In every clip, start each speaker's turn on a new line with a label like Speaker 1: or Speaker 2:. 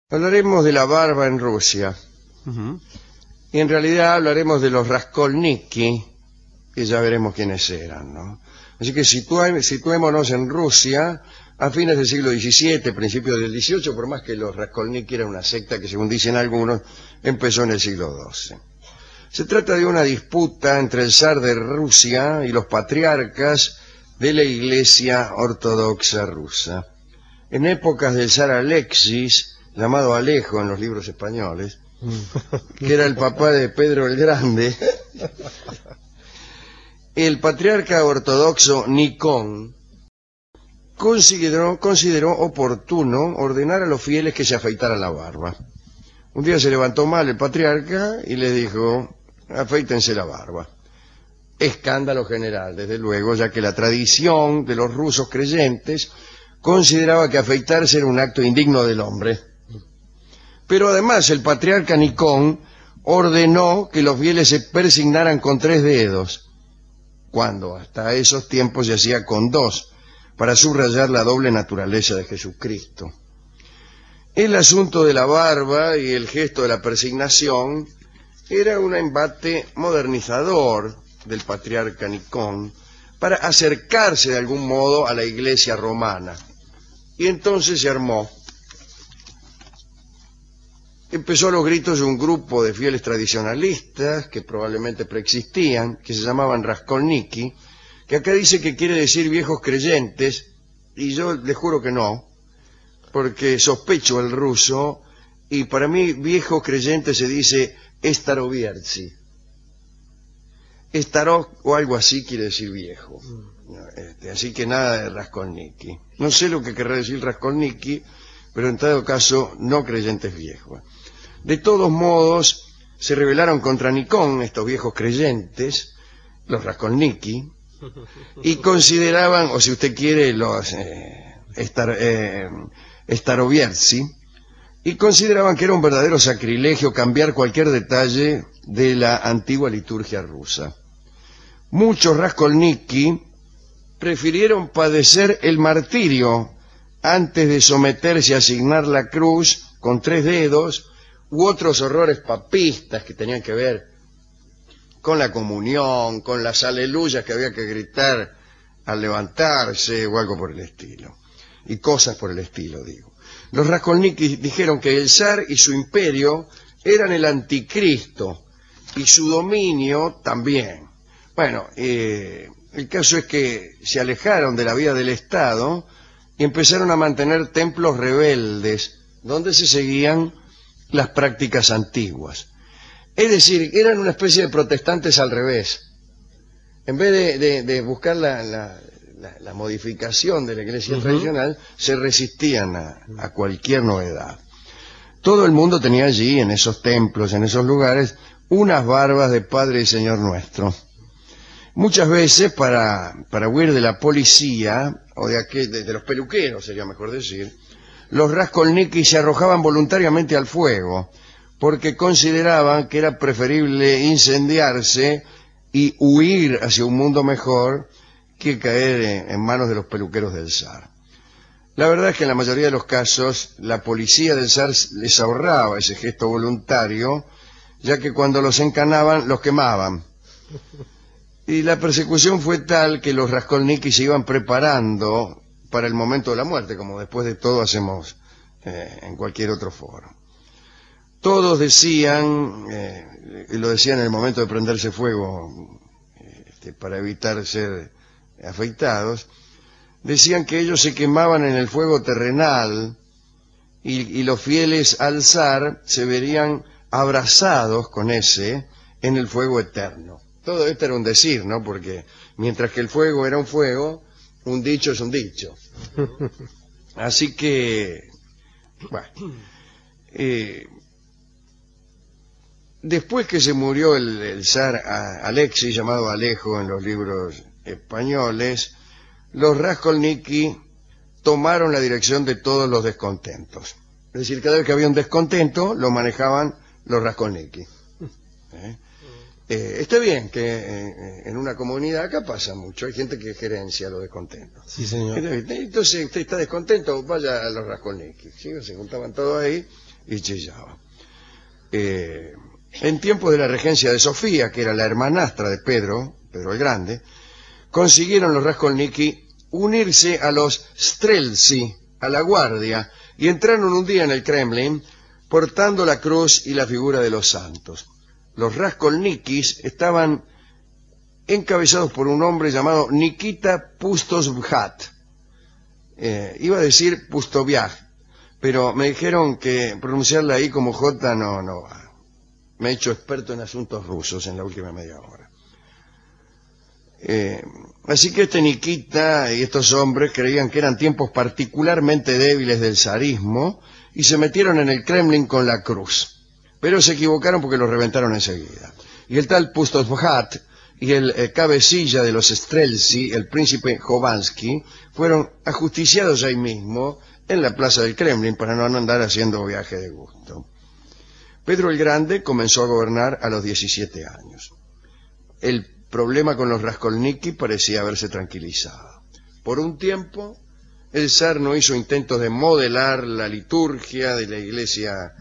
Speaker 1: Hablaremos de la barba en Rusia. Y en realidad hablaremos de los Raskolniki, que ya veremos quiénes eran, ¿no? Así que situémonos en Rusia a fines del siglo XVII, principios del XVIII, por más que los Raskolniki eran una secta que, según dicen algunos, empezó en el siglo XII. Se trata de una disputa entre el zar de Rusia y los patriarcas de la Iglesia Ortodoxa rusa. En épocas del zar Alexis, llamado Alejo en los libros españoles, que era el papá de Pedro el Grande, el patriarca ortodoxo Nikón consideró oportuno ordenar a los fieles que se afeitaran la barba. Un día se levantó mal el patriarca y les dijo: afeítense la barba. Escándalo general, desde luego, ya que la tradición de los rusos creyentes consideraba que afeitarse era un acto indigno del hombre. Pero además el patriarca Nikón ordenó que los fieles se persignaran con 3 dedos, cuando hasta esos tiempos se hacía con 2, para subrayar la doble naturaleza de Jesucristo. El asunto de la barba y el gesto de la persignación era un embate modernizador del patriarca Nikón para acercarse de algún modo a la iglesia romana. Y entonces se armó. Empezó a los gritos un grupo de fieles tradicionalistas que probablemente preexistían, que se llamaban Raskolniki, que acá dice que quiere decir viejos creyentes, y yo les juro que no, porque sospecho el ruso, y para mí viejos creyentes se dice staroviertsi. Starov o algo así quiere decir viejo. Así que nada de Raskolniki. No sé lo que querrá decir Raskolniki, pero en todo caso no creyentes viejos. De todos modos, se rebelaron contra Nikón estos viejos creyentes, los Raskolniki, y consideraban, o si usted quiere, los staroviertsi, y consideraban que era un verdadero sacrilegio cambiar cualquier detalle de la antigua liturgia rusa. Muchos Raskolniki prefirieron padecer el martirio antes de someterse a asignar la cruz con 3 dedos u otros horrores papistas que tenían que ver con la comunión, con las aleluyas que había que gritar al levantarse o algo por el estilo. Y cosas por el estilo, digo. Los Raskolniki dijeron que el zar y su imperio eran el anticristo y su dominio también. Bueno, el caso es que se alejaron de la vida del Estado y empezaron a mantener templos rebeldes donde se seguían las prácticas antiguas. Es decir, eran una especie de protestantes al revés. En vez de buscar la modificación de la iglesia tradicional, se resistían a cualquier novedad. Todo el mundo tenía allí, en esos templos, en esos lugares, unas barbas de Padre y Señor nuestro. Muchas veces, para huir de la policía, o de los peluqueros, sería mejor decir, los Raskolniki se arrojaban voluntariamente al fuego, porque consideraban que era preferible incendiarse y huir hacia un mundo mejor que caer en manos de los peluqueros del zar. La verdad es que en la mayoría de los casos la policía del zar les ahorraba ese gesto voluntario, ya que cuando los encanaban los quemaban. Y la persecución fue tal que los Raskolniki se iban preparando para el momento de la muerte, como después de todo hacemos en cualquier otro foro. Todos decían, y lo decían en el momento de prenderse fuego, para evitar ser afeitados, decían que ellos se quemaban en el fuego terrenal y los fieles al zar se verían abrazados con ese en el fuego eterno. Todo esto era un decir, ¿no? Porque mientras que el fuego era un fuego, un dicho es un dicho. Así que, bueno, después que se murió el zar Alexis, llamado Alejo en los libros españoles, los Raskolniki tomaron la dirección de todos los descontentos. Es decir, cada vez que había un descontento, lo manejaban los Raskolniki. Está bien que en una comunidad, acá pasa mucho, hay gente que gerencia los descontentos.
Speaker 2: Sí, señor.
Speaker 1: Entonces, usted está descontento, vaya a los Raskolniki. ¿Sí? Se juntaban todos ahí y chillaba. En tiempo de la regencia de Sofía, que era la hermanastra de Pedro el Grande, consiguieron los Raskolnikov unirse a los Streltsy, a la guardia, y entraron un día en el Kremlin portando la cruz y la figura de los santos. Los Raskolnikis estaban encabezados por un hombre llamado Nikita Pustovjat. Iba a decir Pustoviaj, pero me dijeron que pronunciarla ahí como J no va. Me he hecho experto en asuntos rusos en la última media hora. Así que este Nikita y estos hombres creían que eran tiempos particularmente débiles del zarismo y se metieron en el Kremlin con la cruz. Pero se equivocaron porque lo reventaron enseguida. Y el tal Pustovjat y el cabecilla de los Streltsy, el príncipe Jovansky, fueron ajusticiados ahí mismo en la plaza del Kremlin para no andar haciendo viaje de gusto. Pedro el Grande comenzó a gobernar a los 17 años. El problema con los Raskolnikov parecía haberse tranquilizado. Por un tiempo, el zar no hizo intentos de modelar la liturgia de la Iglesia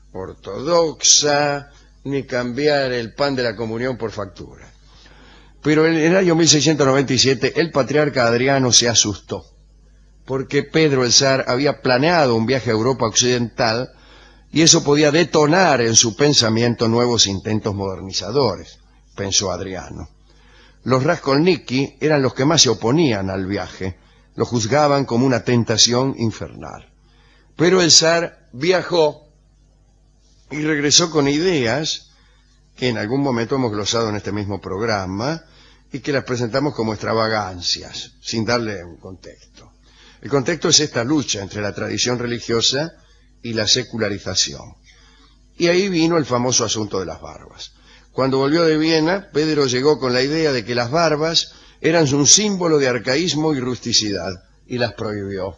Speaker 1: ortodoxa, ni cambiar el pan de la comunión por factura. Pero en el año 1697 el patriarca Adriano se asustó, porque Pedro el zar había planeado un viaje a Europa occidental y eso podía detonar en su pensamiento nuevos intentos modernizadores, pensó Adriano. Los Raskolnikov eran los que más se oponían al viaje, lo juzgaban como una tentación infernal. Pero el zar viajó y regresó con ideas que en algún momento hemos glosado en este mismo programa y que las presentamos como extravagancias, sin darle un contexto. El contexto es esta lucha entre la tradición religiosa y la secularización. Y ahí vino el famoso asunto de las barbas. Cuando volvió de Viena, Pedro llegó con la idea de que las barbas eran un símbolo de arcaísmo y rusticidad, y las prohibió.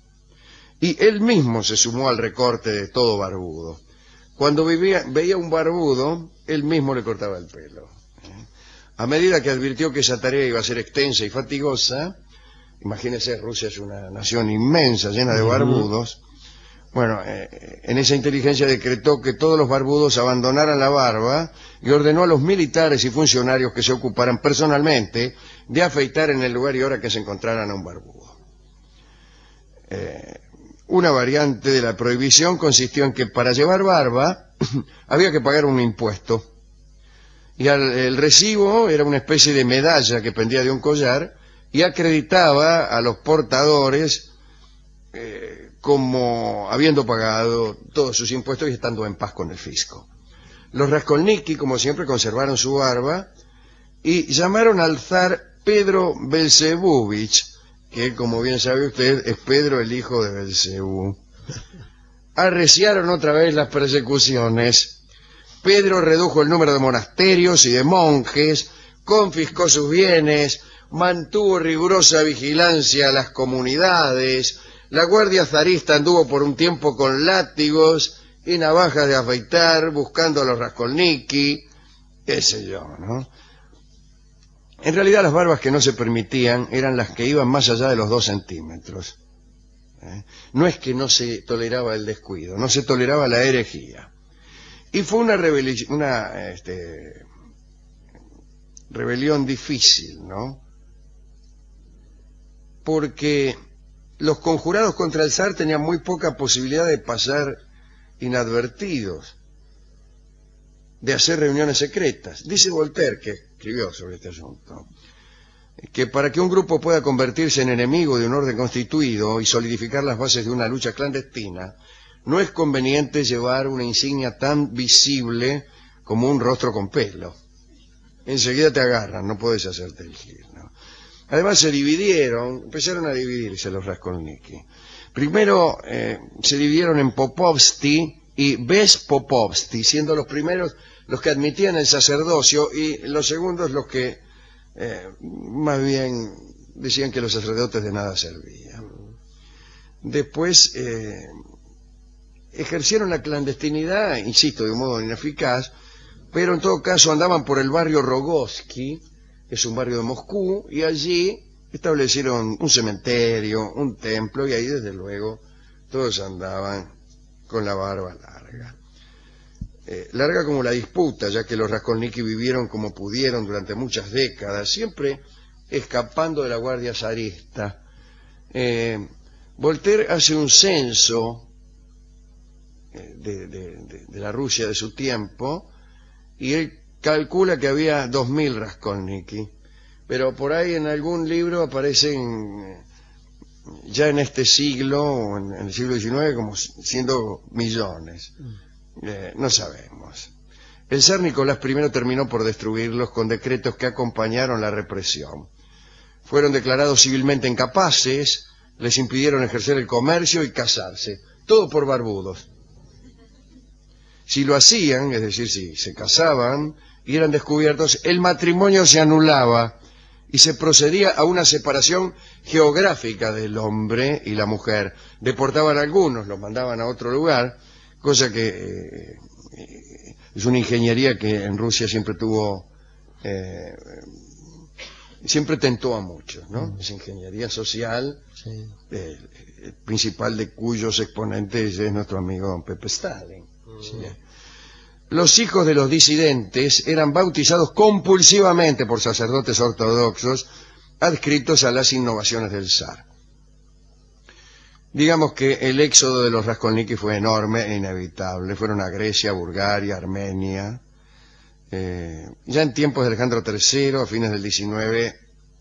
Speaker 1: Y él mismo se sumó al recorte de todo barbudo. Cuando veía un barbudo, él mismo le cortaba el pelo. A medida que advirtió que esa tarea iba a ser extensa y fatigosa, imagínense, Rusia es una nación inmensa, llena de barbudos. Bueno, en esa inteligencia decretó que todos los barbudos abandonaran la barba y ordenó a los militares y funcionarios que se ocuparan personalmente de afeitar en el lugar y hora que se encontraran a un barbudo. Una variante de la prohibición consistió en que para llevar barba había que pagar un impuesto. Y el recibo era una especie de medalla que pendía de un collar y acreditaba a los portadores como habiendo pagado todos sus impuestos y estando en paz con el fisco. Los Raskolnikov, como siempre, conservaron su barba y llamaron al zar Pedro Belzebúvich, que, como bien sabe usted, es Pedro el hijo de Belcebú. Arreciaron otra vez las persecuciones. Pedro redujo el número de monasterios y de monjes, confiscó sus bienes, mantuvo rigurosa vigilancia a las comunidades. La guardia zarista anduvo por un tiempo con látigos y navajas de afeitar, buscando a los Raskolnikov, qué sé yo, ¿no? En realidad las barbas que no se permitían eran las que iban más allá de los 2 centímetros. No es que no se toleraba el descuido, no se toleraba la herejía. Y fue una rebelión difícil, ¿no? Porque los conjurados contra el zar tenían muy poca posibilidad de pasar inadvertidos, de hacer reuniones secretas. Dice Voltaire, que escribió sobre este asunto, que para que un grupo pueda convertirse en enemigo de un orden constituido y solidificar las bases de una lucha clandestina, no es conveniente llevar una insignia tan visible como un rostro con pelo. Enseguida te agarran, no puedes hacerte el gil, ¿no? Además empezaron a dividirse los Raskolnikov. Primero se dividieron en Popovsky y Bespopovsky, siendo los primeros los que admitían el sacerdocio y los segundos los que más bien decían que los sacerdotes de nada servían. Después ejercieron la clandestinidad, insisto, de un modo ineficaz, pero en todo caso andaban por el barrio Rogovsky, que es un barrio de Moscú, y allí establecieron un cementerio, un templo, y ahí desde luego todos andaban con la barba larga. Larga como la disputa, ya que los Raskolnikov vivieron como pudieron durante muchas décadas, siempre escapando de la guardia zarista. Voltaire hace un censo de la Rusia de su tiempo y él calcula que había 2000 Raskolnikov, pero por ahí en algún libro aparecen ya en este siglo, o en el siglo XIX, como siendo millones. No sabemos. El zar Nicolás I terminó por destruirlos con decretos que acompañaron la represión. Fueron declarados civilmente incapaces, les impidieron ejercer el comercio y casarse, todo por barbudos. Si lo hacían, es decir, si se casaban y eran descubiertos, el matrimonio se anulaba y se procedía a una separación geográfica del hombre y la mujer. Deportaban a algunos, los mandaban a otro lugar, cosa que es una ingeniería que en Rusia siempre tuvo, siempre tentó a muchos, ¿no? Esa ingeniería social, sí. El principal de cuyos exponentes es nuestro amigo don Pepe Stalin. Sí. Los hijos de los disidentes eran bautizados compulsivamente por sacerdotes ortodoxos adscritos a las innovaciones del zar. Digamos que el éxodo de los Raskolnikov fue enorme e inevitable. Fueron a Grecia, Bulgaria, Armenia. Ya en tiempos de Alejandro III, a fines del XIX,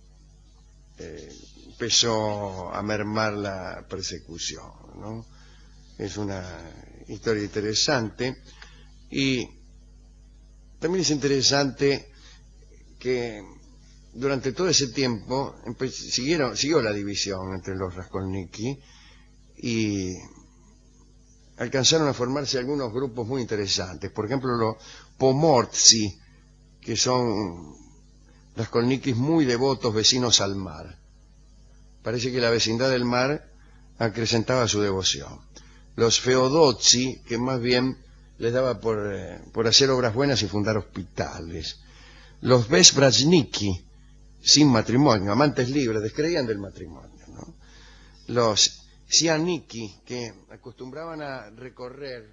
Speaker 1: empezó a mermar la persecución, ¿no? Es una historia interesante. Y también es interesante que durante todo ese tiempo siguió la división entre los Raskolnikov y alcanzaron a formarse algunos grupos muy interesantes. Por ejemplo, los Pomortsi, que son Raskolnikov muy devotos vecinos al mar. Parece que la vecindad del mar acrecentaba su devoción. Los Feodotsi, que más bien les daba por hacer obras buenas y fundar hospitales. Los Bezbrajniki, sin matrimonio, amantes libres, descreían del matrimonio, ¿no? Los Sianiki, que acostumbraban a recorrer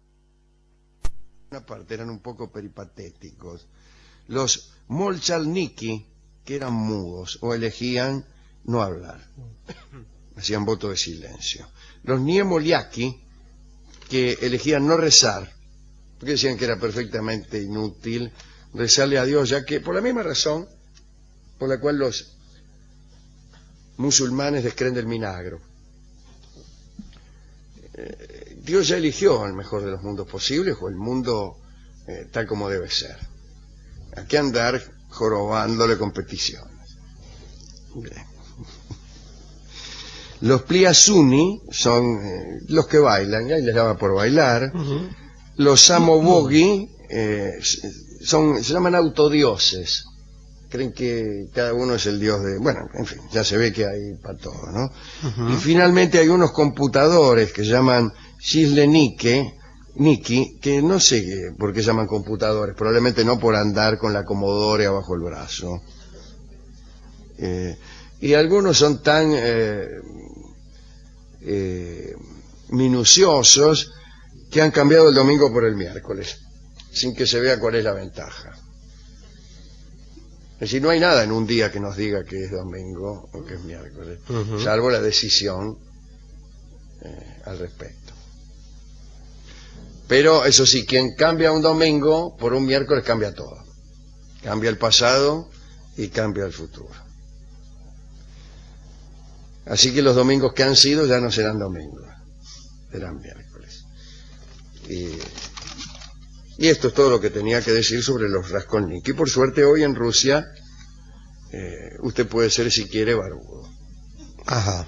Speaker 1: una parte, eran un poco peripatéticos. Los Molchalniki, que eran mudos o elegían no hablar, hacían voto de silencio. Los Niemoliaki, que elegían no rezar, porque decían que era perfectamente inútil rezarle a Dios, ya que por la misma razón por la cual los musulmanes descreen del milagro. Dios ya eligió el mejor de los mundos posibles, o el mundo tal como debe ser. Hay que andar jorobándole competiciones. Bien. Los Pliasuni son los que bailan, ya les daba por bailar. Los Samobogi se llaman autodioses. Creen que cada uno es el dios de... Bueno, en fin, ya se ve que hay para todo, ¿no? Y finalmente hay unos computadores que se llaman Shisleniki, que no sé por qué llaman computadores, probablemente no por andar con la Commodore abajo el brazo. Y algunos son tan minuciosos que han cambiado el domingo por el miércoles, sin que se vea cuál es la ventaja. Es decir, no hay nada en un día que nos diga que es domingo o que es miércoles, salvo la decisión al respecto. Pero eso sí, quien cambia un domingo por un miércoles cambia todo. Cambia el pasado y cambia el futuro. Así que los domingos que han sido ya no serán domingos, serán miércoles. Y esto es todo lo que tenía que decir sobre los Raskolnikov. Y por suerte hoy en Rusia usted puede ser, si quiere, barbudo.
Speaker 2: Ajá.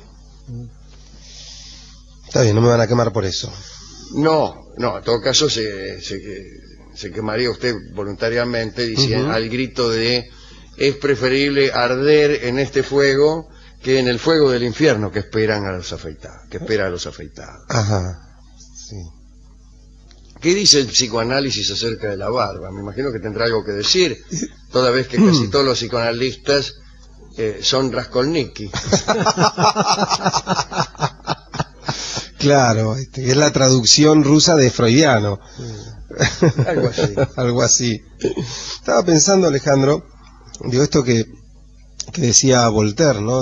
Speaker 2: Está bien, no me van a quemar por eso.
Speaker 1: No, en todo caso se quemaría usted voluntariamente diciendo al grito de: es preferible arder en este fuego que en el fuego del infierno que esperan a los afeitados, que espera a los afeitados.
Speaker 2: Ajá, sí.
Speaker 1: ¿Qué dice el psicoanálisis acerca de la barba? Me imagino que tendrá algo que decir, toda vez que casi todos los psicoanalistas son Raskolnikov.
Speaker 2: Claro, es la traducción rusa de freudiano.
Speaker 1: Algo así.
Speaker 2: Algo así. Estaba pensando, Alejandro, digo, esto que decía Voltaire, ¿no?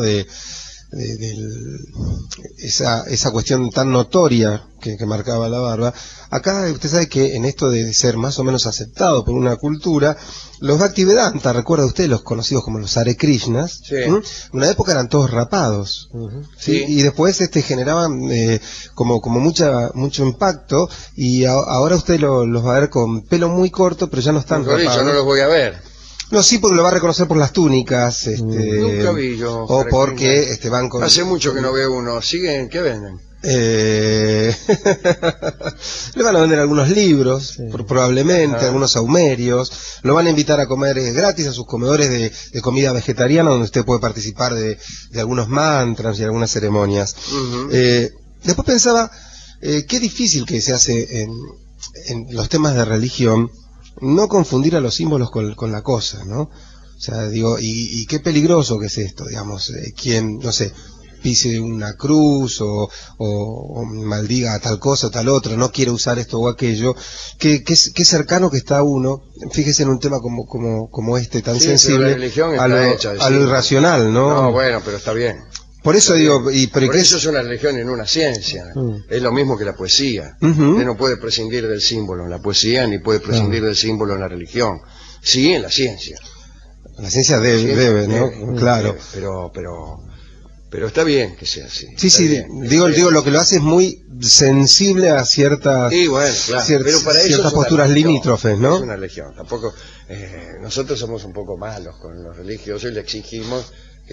Speaker 2: Esa cuestión tan notoria que marcaba la barba. Acá usted sabe que en esto de ser más o menos aceptado por una cultura, los Bhaktivedanta, recuerda usted, los conocidos como los Hare Krishnas,
Speaker 1: Sí.
Speaker 2: En una época eran todos rapados, ¿sí?
Speaker 1: Sí.
Speaker 2: Y después generaban como mucho impacto, y ahora usted los va a ver con pelo muy corto, pero ya no están
Speaker 1: Mejor dicho,
Speaker 2: rapados.
Speaker 1: no los voy a ver.
Speaker 2: No, sí, porque lo va a reconocer por las túnicas,
Speaker 1: Nunca vi yo.
Speaker 2: o porque van con...
Speaker 1: Hace mucho que no veo uno. ¿Siguen? ¿Qué venden?
Speaker 2: Le van a vender algunos libros,
Speaker 3: Sí.
Speaker 2: probablemente,
Speaker 1: Ajá.
Speaker 2: algunos saumerios, lo van a invitar a comer gratis a sus comedores de comida vegetariana, donde usted puede participar de algunos mantras y algunas ceremonias.
Speaker 1: Ujú.
Speaker 2: Después pensaba, qué difícil que se hace en los temas de religión, no confundir a los símbolos con la cosa, ¿no? O sea, digo, y qué peligroso que es esto, digamos, quien, no sé, pise una cruz o maldiga a tal cosa o tal otra, no quiere usar esto o aquello, qué cercano que está uno, fíjese en un tema como este, tan
Speaker 1: Sí, pero
Speaker 2: sensible,
Speaker 1: la religión
Speaker 2: a
Speaker 1: está hecha de
Speaker 2: lo
Speaker 1: símbolos.
Speaker 2: irracional, ¿no?
Speaker 1: No, bueno, pero está bien.
Speaker 2: Por eso digo, pero
Speaker 1: Por
Speaker 2: ¿qué
Speaker 1: eso es una religión y no una ciencia. Es lo mismo que la poesía.
Speaker 2: Ujú.
Speaker 1: Usted no puede prescindir del símbolo en la poesía, ni puede prescindir del símbolo en la religión. Sí, en la ciencia.
Speaker 2: La ciencia
Speaker 1: Sí,
Speaker 2: debe, ¿no?
Speaker 1: debe,
Speaker 2: Claro.
Speaker 1: Pero está bien que sea así.
Speaker 2: Sí,
Speaker 1: está
Speaker 2: sí,
Speaker 1: bien.
Speaker 2: digo, lo que lo hace es muy sensible a ciertas,
Speaker 1: Sí, bueno, claro. Pero para eso
Speaker 2: ciertas
Speaker 1: es una
Speaker 2: posturas
Speaker 1: religión.
Speaker 2: limítrofes, ¿no?
Speaker 1: Es una religión. Tampoco, nosotros somos un poco malos con los religiosos y le exigimos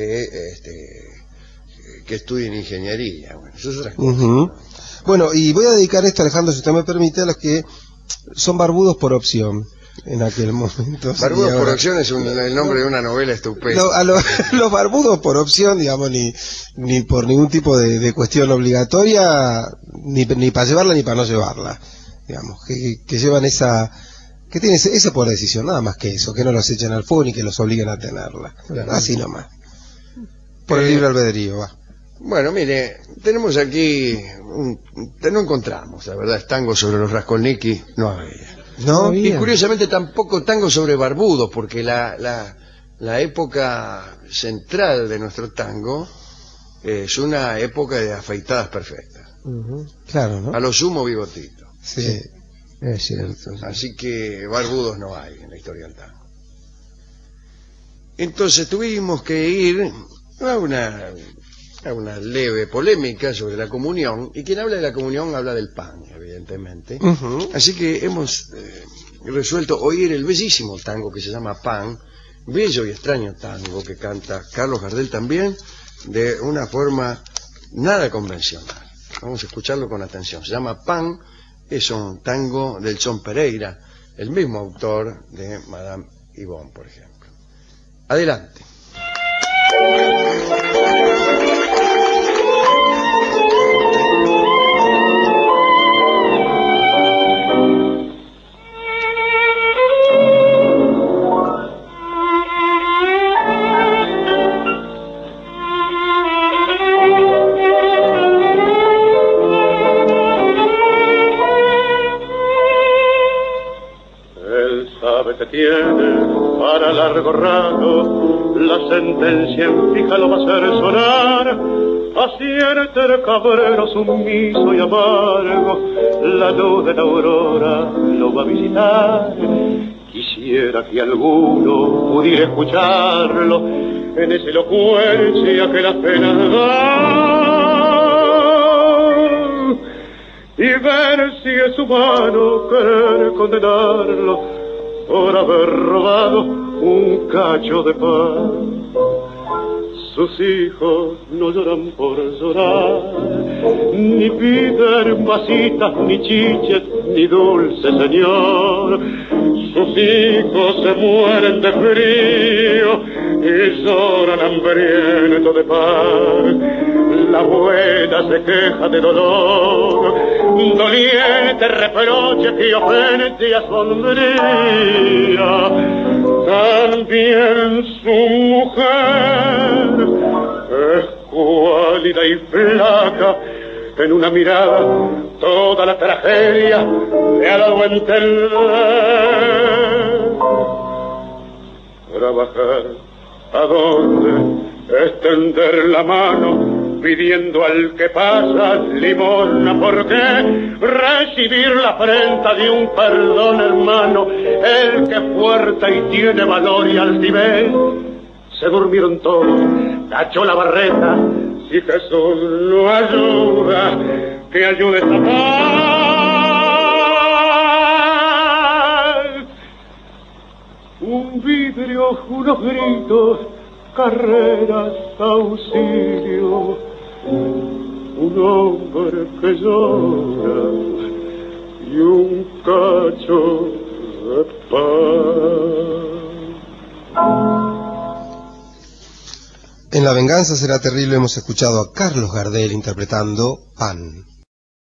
Speaker 1: que estudien ingeniería. Bueno, eso es otra cosa.
Speaker 2: Ujú. Bueno, y voy a dedicar esto, Alejandro, si usted me permite, a los que son barbudos por opción en aquel momento.
Speaker 1: Barbudos
Speaker 2: Y
Speaker 1: por
Speaker 2: ahora-
Speaker 1: opción es el nombre de una novela estupenda.
Speaker 2: Los barbudos por opción, digamos, ni por ningún tipo de cuestión obligatoria, ni para llevarla ni para no llevarla, digamos, que llevan que tienen ese poder de decisión, nada más que eso, que no los echen al fuego ni que los obliguen a tenerla,
Speaker 1: Claro.
Speaker 2: así nomás, por el libre albedrío, va.
Speaker 1: Bueno, mire, tenemos aquí, no encontramos, la verdad, tango sobre los Raskolnikov, no había.
Speaker 2: ¿No?
Speaker 1: Y curiosamente tampoco tango sobre barbudos, porque la época central de nuestro tango es una época de afeitadas perfectas.
Speaker 2: Claro, ¿no?
Speaker 1: A lo sumo bigotito.
Speaker 2: Sí.
Speaker 3: Es cierto.
Speaker 1: Así que barbudos no hay en la historia del tango. Entonces tuvimos que ir a una leve polémica sobre la comunión, y quien habla de la comunión habla del pan, evidentemente.
Speaker 2: Ujú.
Speaker 1: Así que hemos resuelto oír el bellísimo tango que se llama Pan, bello y extraño tango que canta Carlos Gardel también, de una forma nada convencional. Vamos a escucharlo con atención. Se llama Pan, es un tango del Chon Pereira, el mismo autor de Madame Yvonne, por ejemplo. Adelante.
Speaker 4: Él sabe que tiene para largo rato, la sentencia en fija lo va a hacer sonar. Acierta el cabrero sumiso y amargo, la luz de la aurora lo va a visitar. Quisiera que alguno pudiera escucharlo en esa elocuencia que la pena da, y ver si es humano querer condenarlo por haber robado un cacho de pan. Sus hijos no lloran por llorar, ni piden pasitas, ni chiches, ni dulce señor. Sus hijos se mueren de frío y lloran hambrientos de pan. La abuela se queja de dolor, doliente reproche que ofende y asombría. También su mujer es cuálida y flaca, en una mirada toda la tragedia le ha dado a entender. Trabajar, ¿a dónde? Extender la mano pidiendo al que pasa limosna. ¿Por qué? Recibir la afrenta de un perdón, hermano. El que es fuerte y tiene valor y altivez. Se durmieron todos, cachó la barreta. Si Jesús lo ayuda, que ayude esta paz. Un vidrio, unos gritos, carreras, auxilio. Un hombre que llora y un cacho de paz.
Speaker 2: En La venganza será terrible hemos escuchado a Carlos Gardel interpretando Pan.